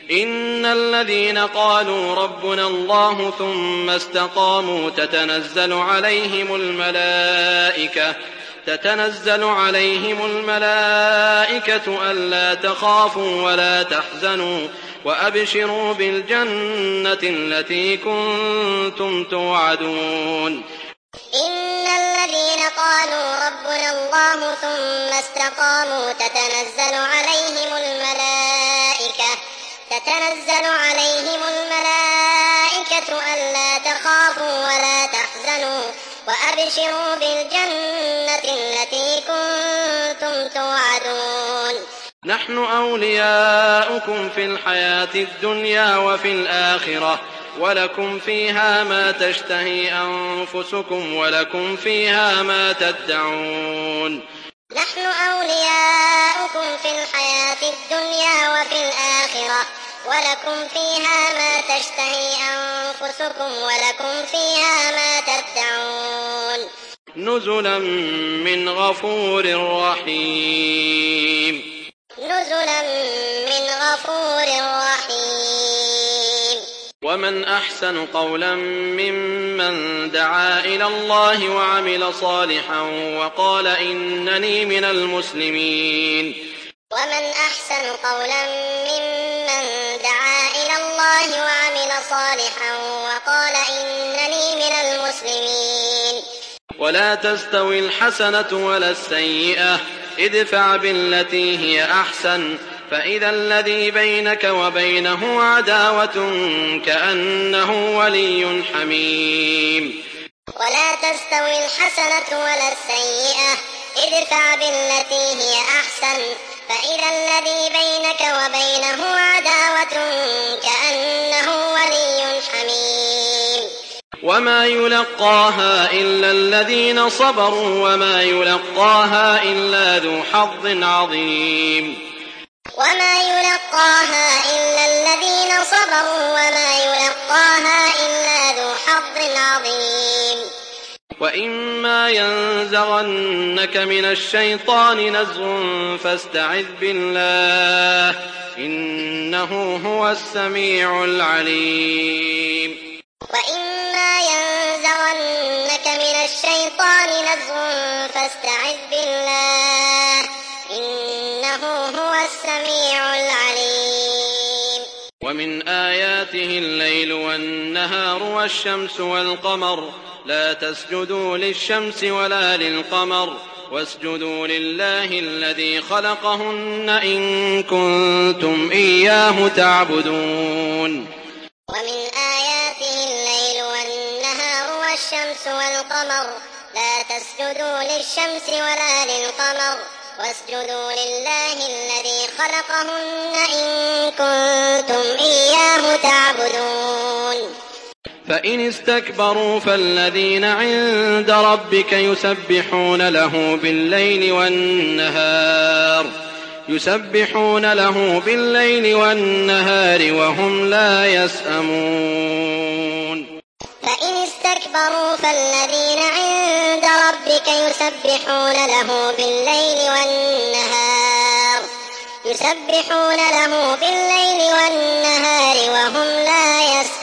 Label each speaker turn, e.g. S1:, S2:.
S1: إن الذين قالوا ربنا الله ثم استقاموا تتنزل عليهم الملائكة ألا تخافوا ولا تحزنوا وأبشروا بالجنة التي كنتم توعدون.
S2: إن الذين قالوا ربنا الله ثم استقاموا تتنزل عليهم الملائكة ألا تخافوا ولا تحزنوا وأبشروا بالجنة التي كنتم توعدون.
S1: نحن أولياؤكم في الحياة الدنيا وفي الآخرة ولكم فيها ما تشتهي أنفسكم ولكم فيها ما تدعون.
S2: نحن أولياؤكم في الحياة الدنيا وفي الآخرة ولكم فيها ما تشتهي أنفسكم ولكم فيها ما تدعون.
S1: نزلا من غفور رحيم. ومن أحسن قولا ممن دعا إلى الله وعمل صالحا وقال إنني من المسلمين.
S2: ومن أحسن قولا ممن دعا إلى الله وعمل صالحا وقال إنني من المسلمين.
S1: ولا تستوي الحسنة ولا السيئة ادفع بالتي هي أحسن فإذا الذي بينك وبينه عداوة كأنه ولي حميم.
S2: ولا تستوي الحسنة ولا السيئة ادفع بالتي هي أحسن فإذا الذي بينك وبينه عداوة كأنه ولي حميم.
S1: وما يلقاها إلا الذين صبروا وما يلقاها إلا ذو حظ عظيم.
S2: وما يلقاها إلا الذين صبروا وما يلقاها إلا ذو حظ عظيم.
S1: وإما ينزغنك من الشيطان نزغ فاستعذ بالله إنه هو السميع العليم.
S2: وإما ينزغنك من الشيطان نزغ فاستعذ بالله إنه هو السميع العليم.
S1: ومن آياته الليل والنهار والشمس والقمر لا تسجدوا للشمس ولا للقمر واسجدوا لله الذي خلقهن إن كنتم إياه تعبدون.
S2: ومن آياته الليل والنهار والشمس والقمر لا تسجدوا للشمس ولا للقمر واسجدوا لله الذي خلقهن إن كنتم إياه تعبدون.
S1: فإن استكبروا فالذين عند ربك يسبحون له بالليل والنهار وهم لا يسأمون.
S2: فإن استكبروا فالذين عند ربك يسبحون له بالليل والنهار وهم لا يسأمون.